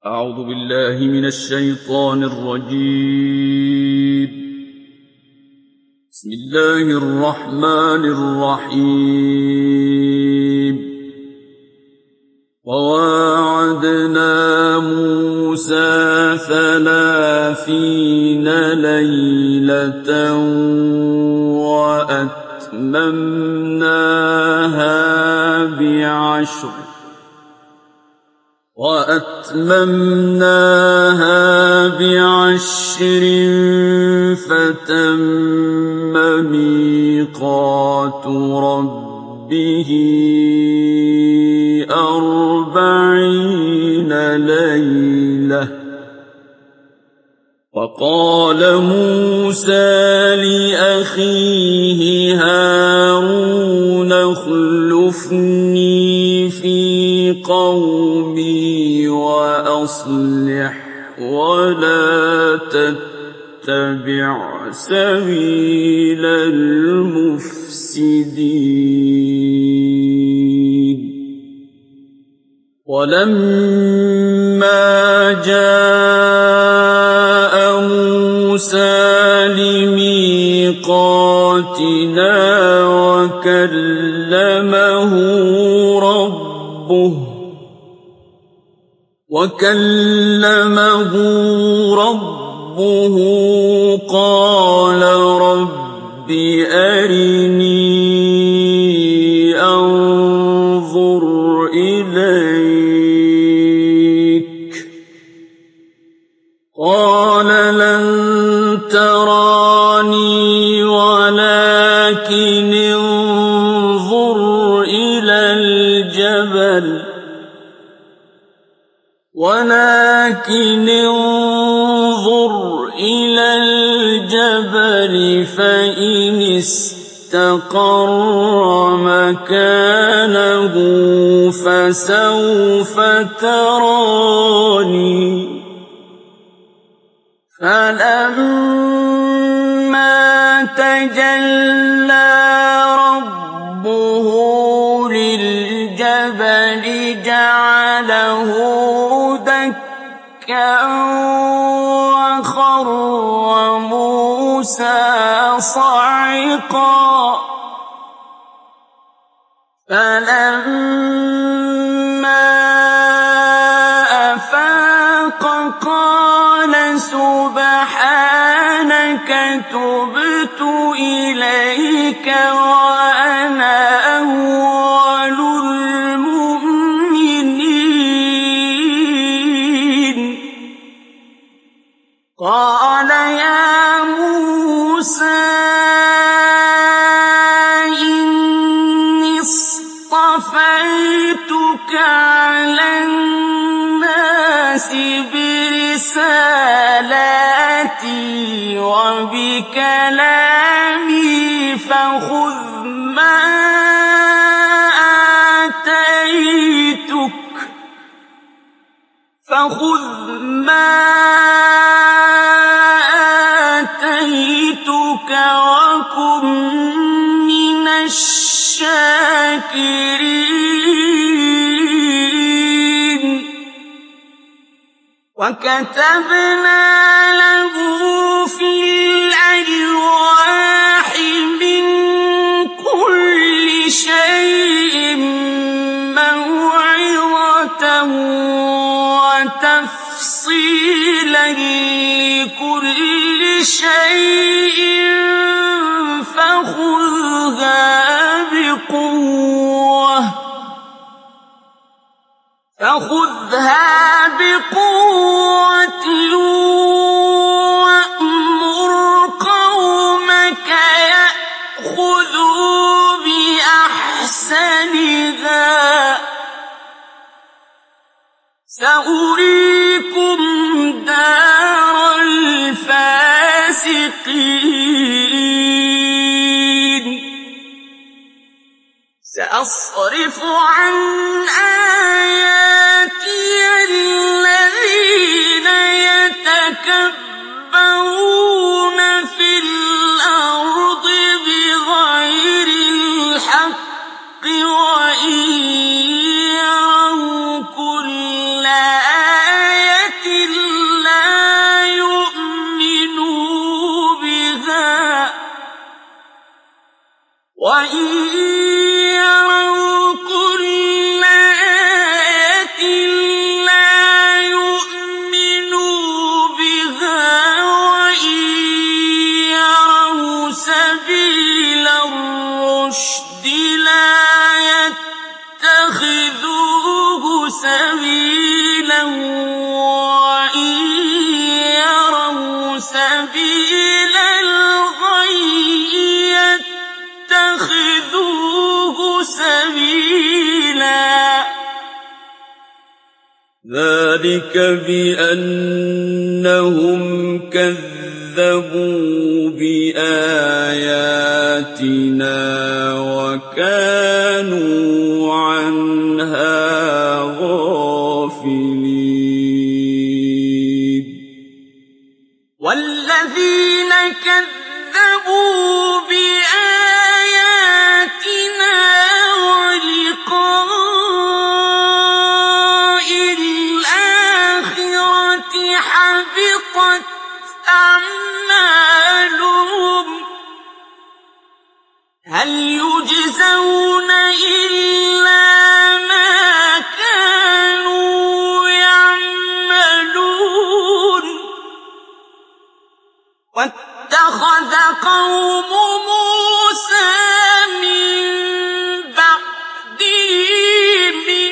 أعوذ بالله من الشيطان الرجيم. بسم الله الرحمن الرحيم. وواعدنا موسى 30 ليلة وأتممناها بعشر فتم ميقات ربه 40 ليلة. وقال موسى لأخيه هارون اخلفني في قومي وأصلح ولا تتبع سبيل المفسدين. ولما جاء موسى لميقاتنا وكلمه ربه قال رب أرني أنظر إليك. قال لن تراني ولكن انظر إلى الجبل فإن استقر مكانه فسوف تراني. فلما تجلى ربه للجبل جعله دكا وخر موسى صعقا. فلما أفاق قال سبحانك تبت إليك وأنا أول المؤمنين. قال يا موسى إني اصطفيتك على الناس برسالاتي وبكلامي فخذ ما آتيتك وكن من الشاكرين. وكتبنا له في الألواح من كل شيء موعظة وتفصيلا لكل شيء فخذها بقوة وأمر قومك يأخذوا بأحسنها سأريكم دار الفاسقين. سأصرف عن آياتي الذين يتكبرون في الأرض بغير الحق وإن يروا كل آية سبيلا ذلك بأنهم كذبوا بآياتنا وكانوا عنها غافلين والذين كذبوا بآياتنا ولقاء الآخرة حبطت أعمالهم هل يجزون إلا ما كانوا يعملون واتخذ قوم موسى من بعده من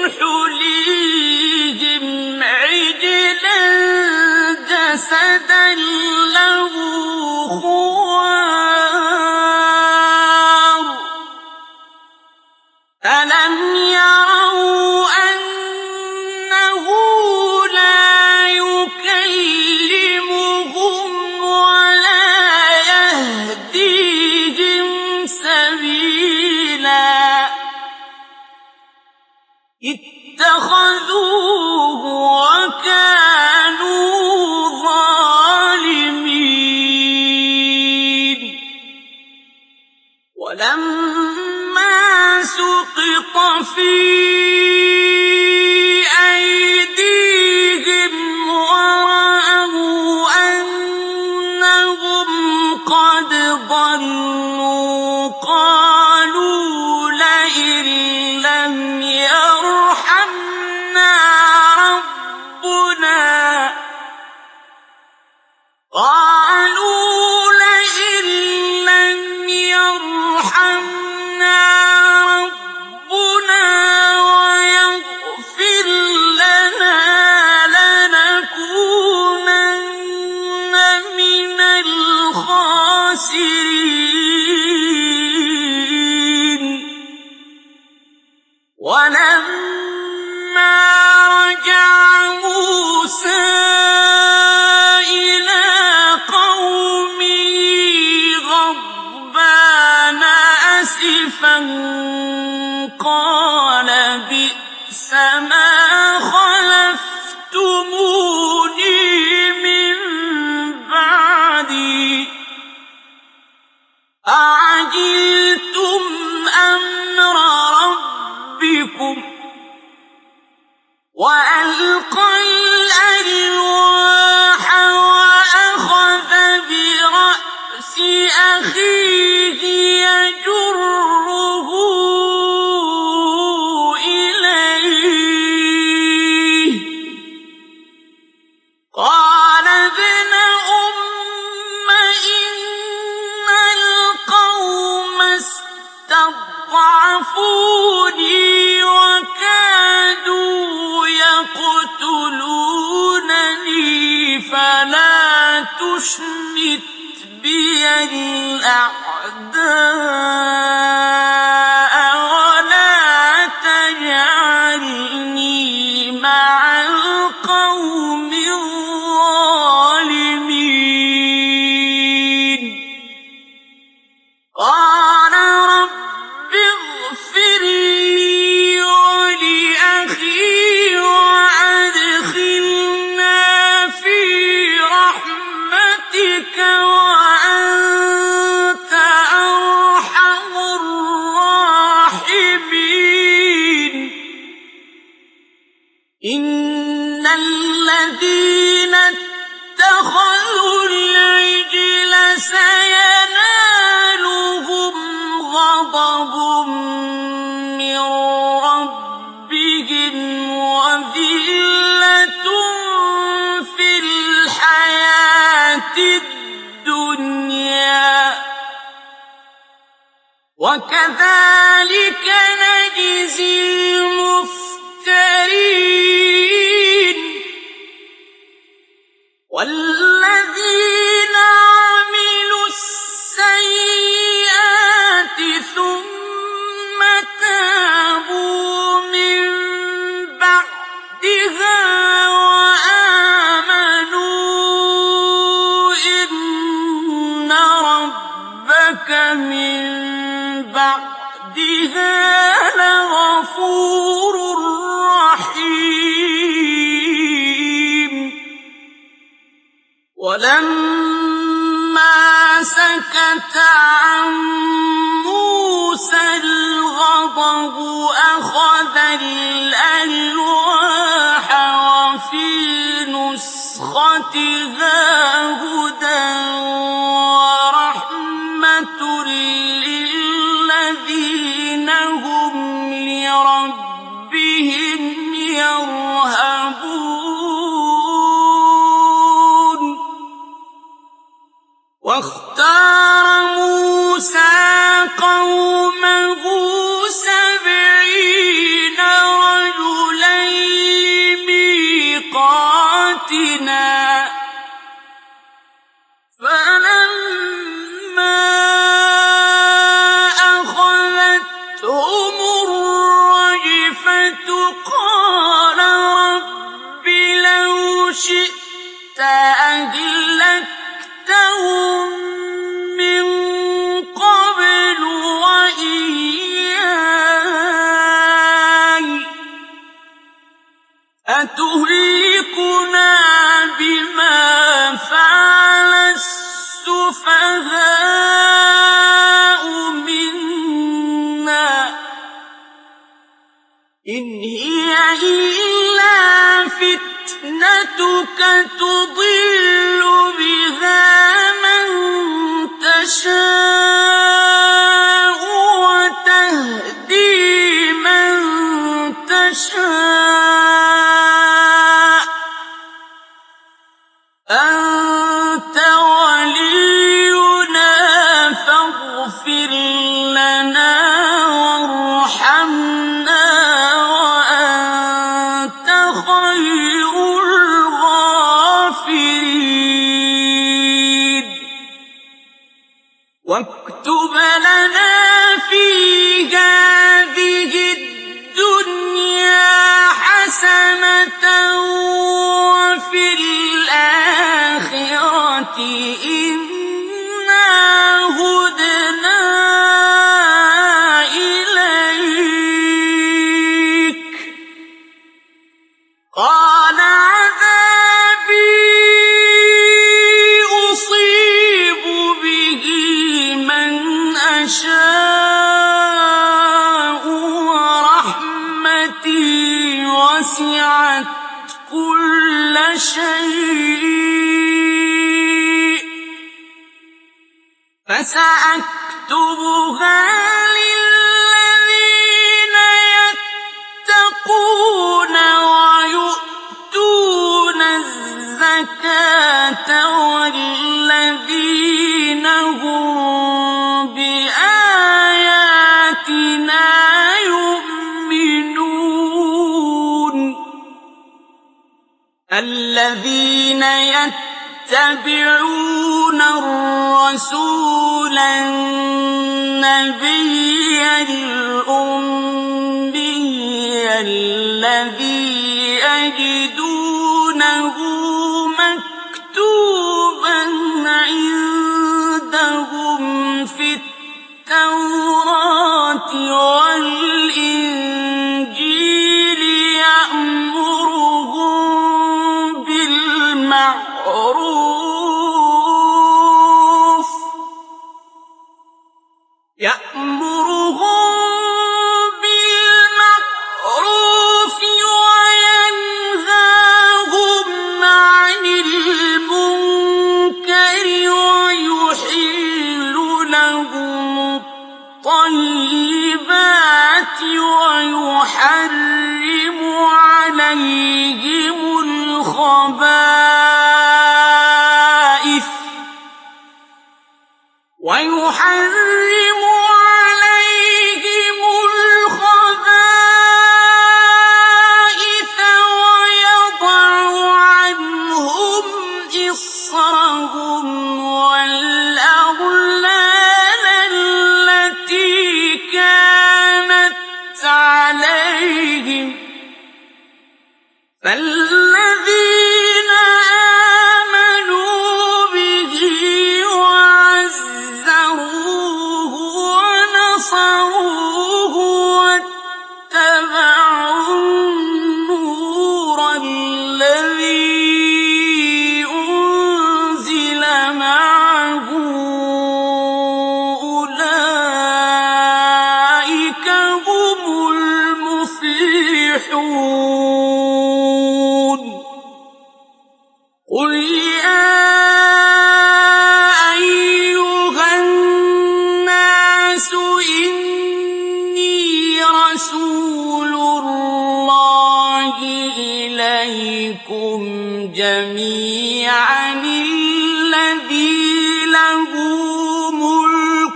حليهم عجلا جسدا له خوار ألم يروا أنه لا يكلمهم ولا يهديهم سبيلا اتخذوه وكانوا ظالمين ولما سقط في أيديهم ورأوا أنهم قد ضلوا قالوا لئن لم يرحمنا ربنا ويغفر لنا لنكونن من الخاسرين ولما رجع موسى إلى قومه غضبان أسفا قال بئس ما خلفتموني من بعدي أعجلتم أمر ربكم وألقى الألواح وأخذ برأس أخيه يجره إليه قال ابن أم إن القوم استضعفوني وكادوا يقتلونني فلا تشمت بي الأعداء ولا تجعلني مع القوم الظالمين قال رب اغفر لي ولأخي وأدخلنا في رحمتك وأنت أرحم الراحمين إن الذين اتخذوا العجل سينالهم غضب من ربهم وذلة في الحياة الدنيا وكذلك نجزي المفترين والذين عملوا السيئات ثم ولما سكت عن موسى الغضب أخذ الألواح وفي نسختها هدى ورحمة للذين هم لربهم يرهبون. واختار موسى قومه 70 رجلا لميقاتنا فلما أخذتهم الرجفة قال رب لو شئت أهلكتهم من قبل وإياي أتهلكنا بما فعل السفهاء منا إن هي إلا فتنتك تضل بها من تشاء وتهدي من تشاء أنت ولينا فاغفر لنا وارحمنا وأنت خير الغافرين. واكتب لنا في هذه الدنيا حسنة وفي الآخرة إنا هدنا إليك. قال عذابي أصيب به من أشاء ورحمتي وسعت كل شيء فسأكتبها للذين يتقون ويؤتون الزكاة والذين هم بآياتنا يؤمنون. الذين يتبعون الرسول النبي الأمي الذي يجدونه مكتوبا عندهم في التوراة والإنجيل يأمرهم بالمعروف وينهاهم عن المنكر ويحل لهم الطيبات ويحرم عليهم الخبائث ويضع عنهم إصرهم والأغلال التي كانت عليهم فالذين قُلْ يَا أَيُّهَا النَّاسُ إِنِّي رَسُولُ اللَّهِ إِلَيْكُمْ جَمِيعًا الَّذِي لَهُ مُلْكُ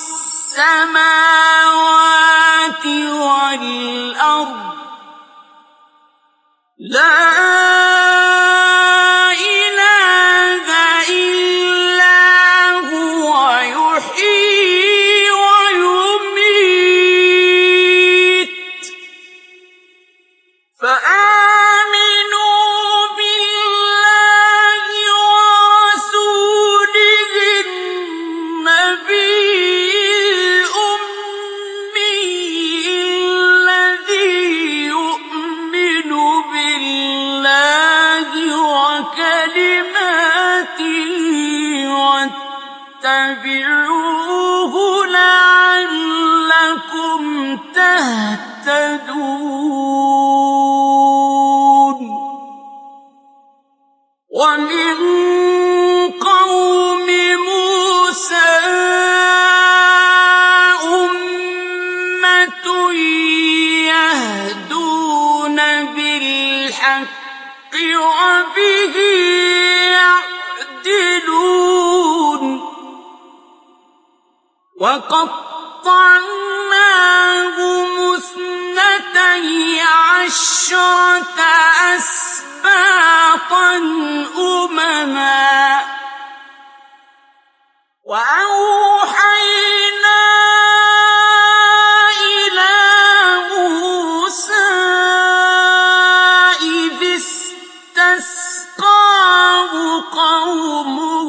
السَّمَاوَاتِ وَالْأَرْضِ لَا إِلَٰهَ إِلَّا هُوَ يُحْيِي وَيُمِيتُ فَآمِنُوا بِاللَّهِ وَرَسُولِهِ النَّبِيِّ الْأُمِّيِّ الَّذِي يُؤْمِنُ بِاللَّهِ وَكَلِمَاتِهِ وَاتَّبِعُوهُ لَعَلَّكُمْ تَهْتَدُونَ وَمِن قَوْمِ مُوسَىٰ أُمَّةٌ يَهْدُونَ بِالْحَقِّ وَبِهِ يَعْدِلُونَ وَقَطَّعْنَاهُمُ اثْنَتَيْ عَشْرَةَ أَسْبَاطًا أُمَمًا وَأَوْحَيْنَا إِلَىٰ مُوسَىٰ إِذِ اسْتَسْقَاهُ قَوْمُهُ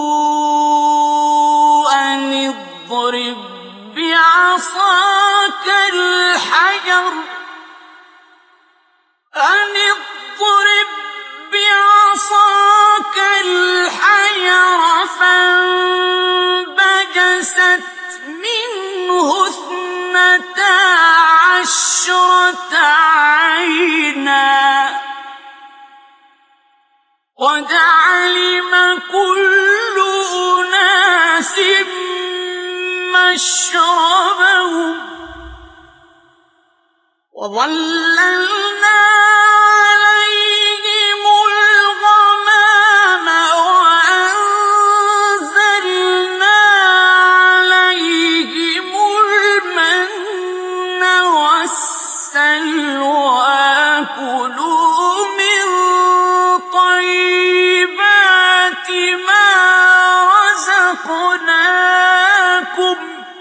أَنِ اضْرِب بِّعَصَاكَ الْحَجَرَ فَانبَجَسَتْ مِنْهُ اثْنَتَا عَشْرَةَ عَيْنًا قَدْ عَلِمَ كُلُّ أُنَاسٍ مَّشْرَبَهُمْ وَظَلَّلْنَا عَلَيْهِمُ الْغَمَامَ وَأَنزَلْنَا عَلَيْهِمُ الْمَنَّ وَالسَّلْوَىٰ كُلُوا مِن طَيِّبَاتِ مَا رَزَقْنَاكُمْ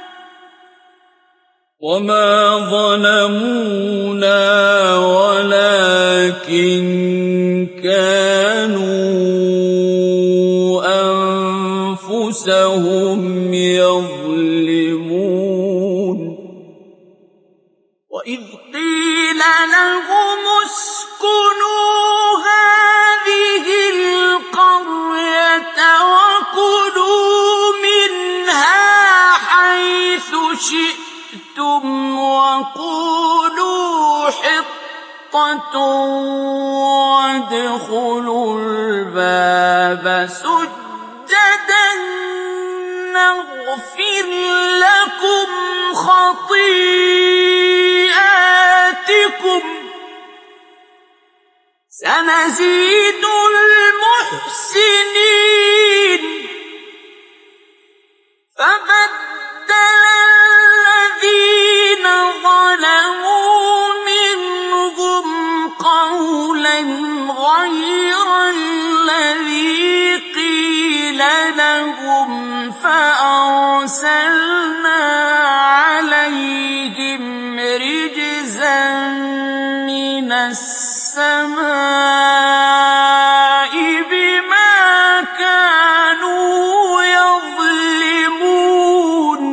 وَمَا ظَلَمُونَا وَلَٰكِن كَانُوا أَنفُسَهُمْ يَظْلِمُونَ وَإِذْ قِيلَ لَهُمُ اسْكُنُوا هَٰذِهِ الْقَرْيَةَ وَكُلُوا مِنْهَا حَيْثُ شِئْتُمْ وَقُولُوا حِطَّةٌ وَادْخُلُوا الْبَابَ سُجَّدًا نَّغْفِرْ لَكُمْ خَطِيئَاتِكُمْ سَنَزِيدُ الْمُحْسِنِينَ فَبَدَّلَ الَّذِينَ ظَلَمُوا مِنْهُمْ قَوْلًا غَيْرَ الَّذِي قِيلَ لَهُمْ فَأَرْسَلْنَا عَلَيْهِمْ رِجْزًا مِّنَ السَّمَاءِ بِمَا كَانُوا يَظْلِمُونَ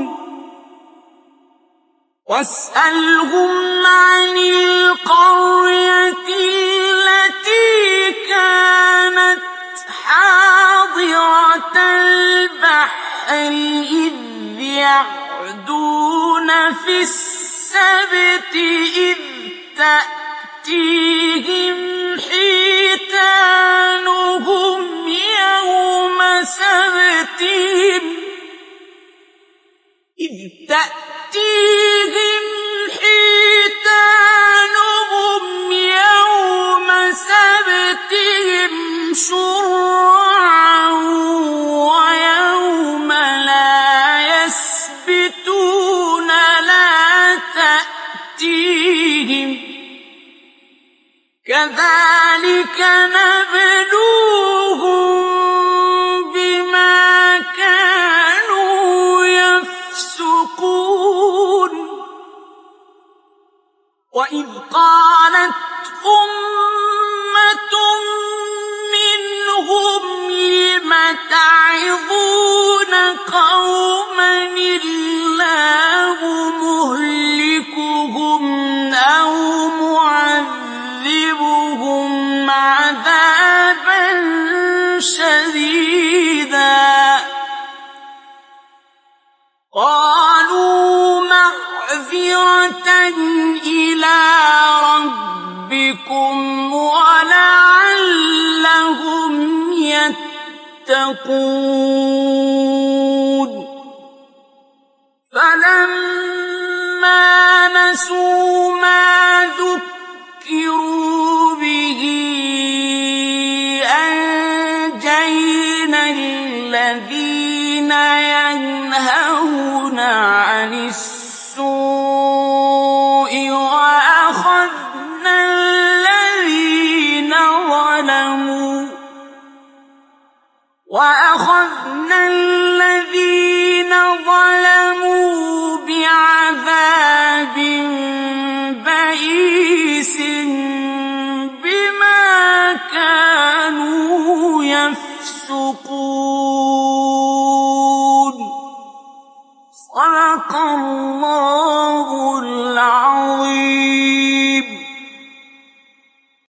وَاسْأَلْهُمْ عَنِ الْقَرْيَةِ الَّتِي كَانَتْ حَاضِرَةَ الْبَحْرِ إِذْ يَعْدُونَ فِي السَّبْتِ إِذْ تَأْتِيهِمْ حِيتَانُهُمْ سبتهم إذ تأتيهم حيتانهم يوم سبتهم شرعا ويوم لا يسبتون لا تأتيهم كذلك نبلوهم بما كانوا يفسقون وإذ قالت أمة منهم لم تعظون قوما الله مهلكهم أو معذبهم عذابا شديدا قالوا معذرة إلى ربكم ولعلهم يتقون فلما نسوا ما ذكروا به أنجينا الذين ينهون عن السوء وأخذنا الذين ظلموا بعذاب بئيس بما كانوا يفسقون صدق الله